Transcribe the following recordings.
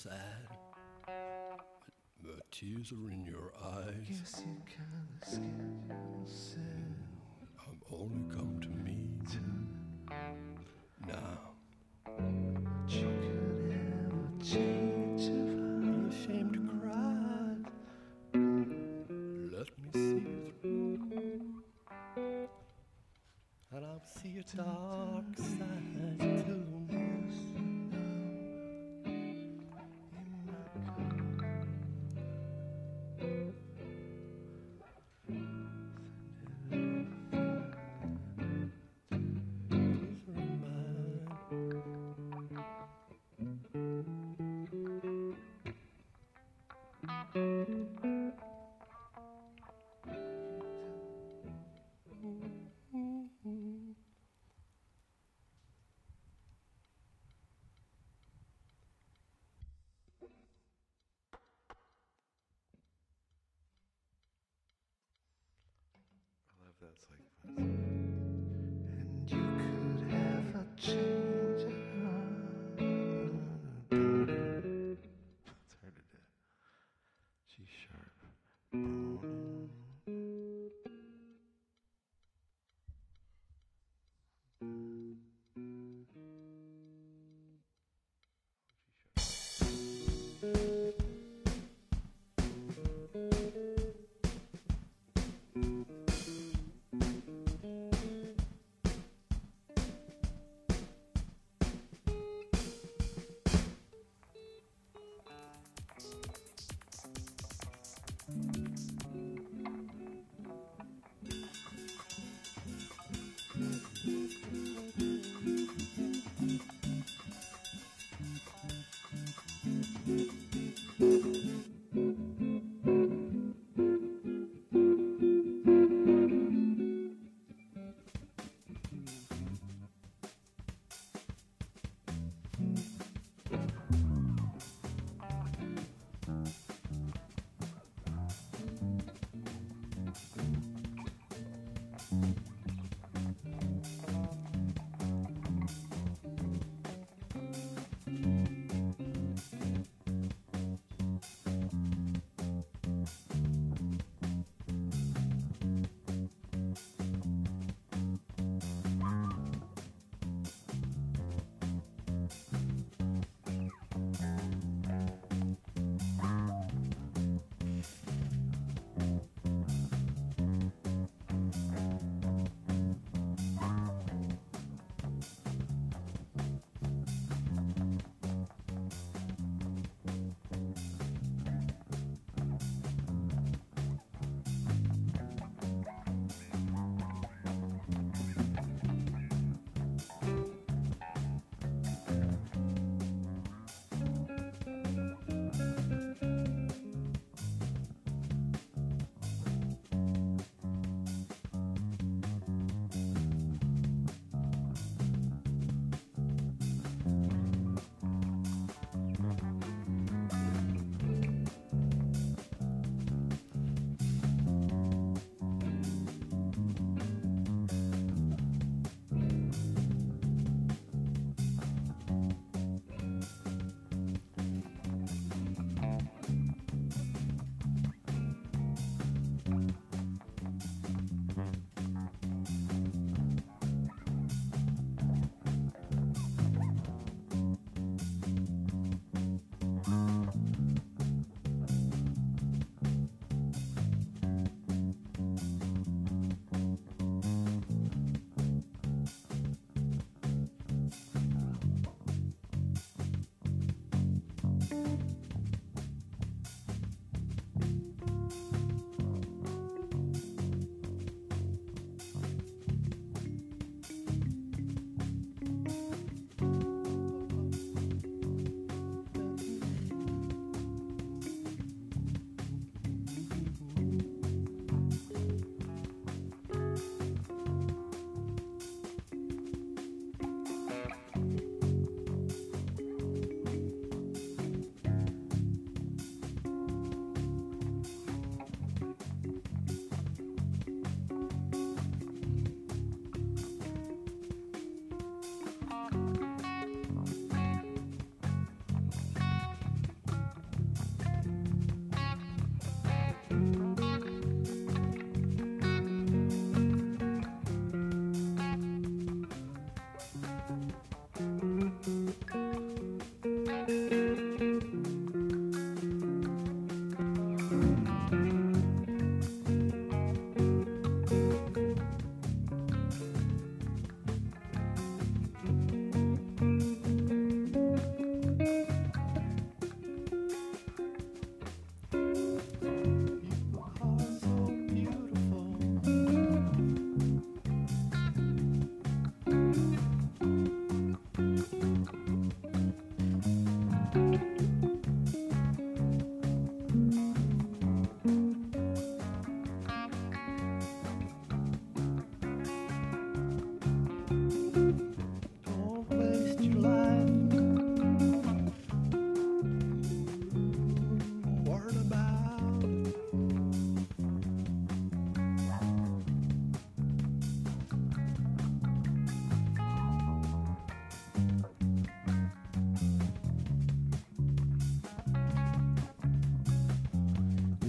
sad. The tears are in your eyes. Guess you kinda scared yourself. I've only come to meet now. You could have a change of Be heart. ashamed to cry. Let me see you through, and I'll see your dark side too. These are mine. I love that. It's like, and you could have a change of heart. It's hard to do. G sharp.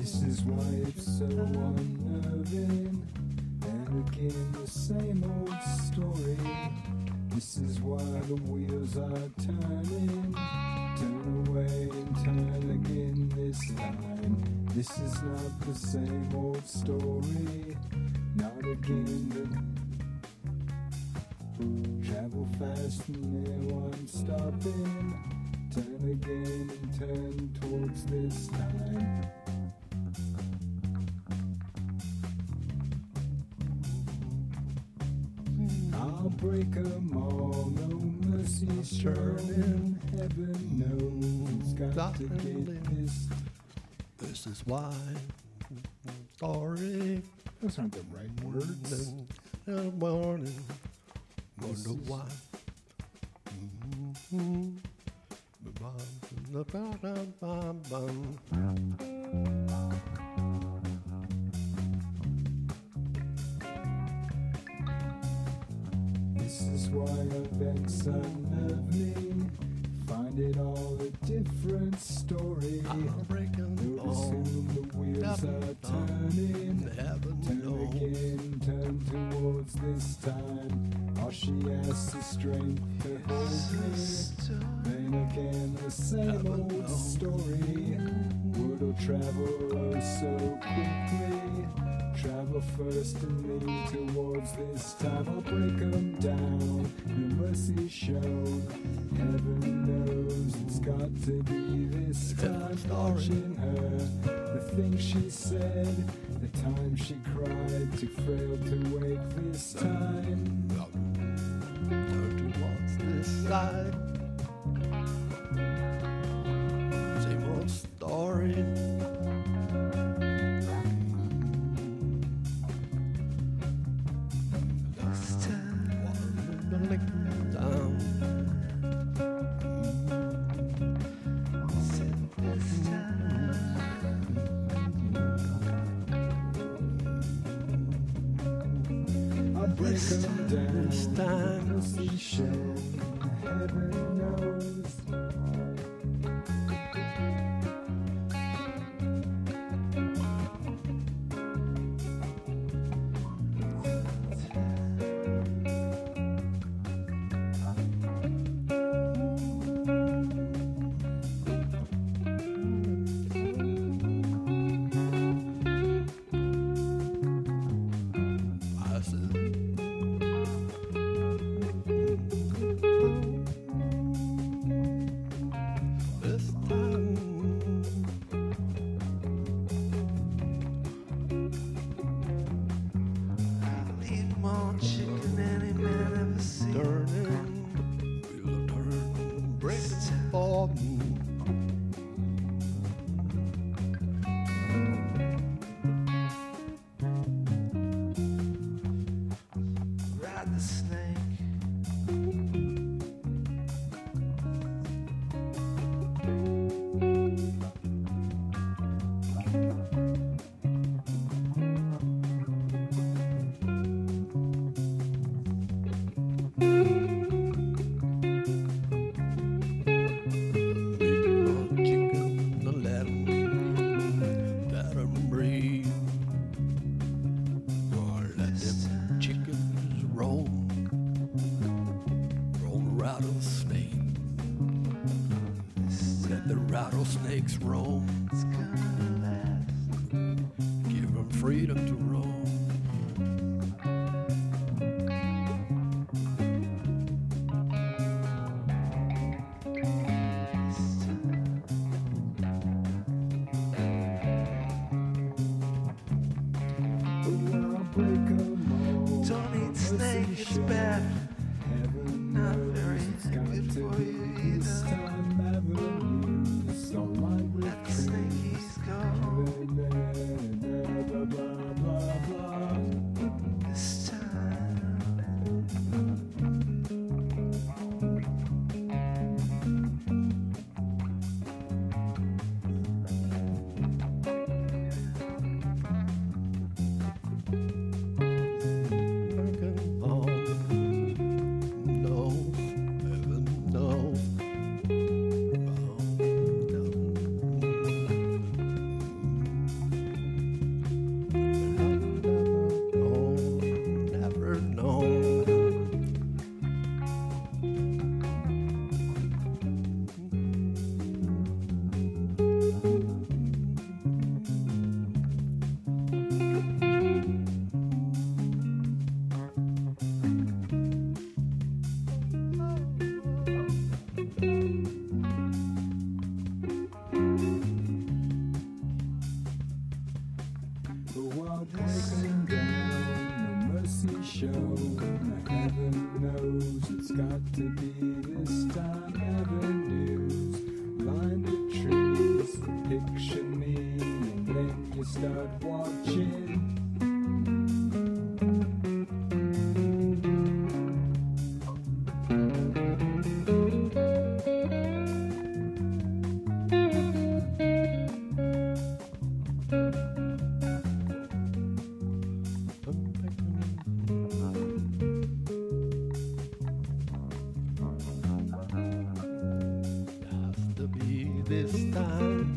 This is why it's so unnerving. And again, the same old story. This is why the wheels are turning. Turn away and turn again this time. This is not the same old story. Not again. Travel fast and there one stopping. Turn again and turn towards this time. I'll break 'em all, no mercy shown. Heaven knows it's got to get this. This is why. Sorry. Those aren't the right words. In the morning. Wonder why. This is why events unnerve me. Find it all a different story. I'm breaking Notice all. soon the wheels are turning. Heaven Turn knows. again, turn towards this time. All she asks is strength to hold me. Then again, the same old story. Word will travel oh so quickly. Travel first and lean towards this time. I'll break 'em down, no mercy shown. Heaven knows it's got to be this time. Watching her, the things she said, the time she cried, too frail to wake this time. Turn towards this side. Same old story. This time, Down. this time. I'll break 'em down, This time. mercy shown. Heaven knows. I said, this time. I'll eat more chicken than any man ever seen. Turning, wheels are turning, breaking for me. Ride the snake. Big old chicken, let 'em breathe. Or let them chickens roam a rattlesnake. Let the rattlesnakes roam. It's gonna last. Give 'em freedom to roam. This time. I'll break 'em all. Don't eat snake, it's bad. Heaven Not knows very it's got good to for be you this either. time. Avenues, so light with Let the trees. snakies go. Blah, blah, blah, blah. got to be this time. Avenues lined with trees. Picture me when you start watching. Has to be this time.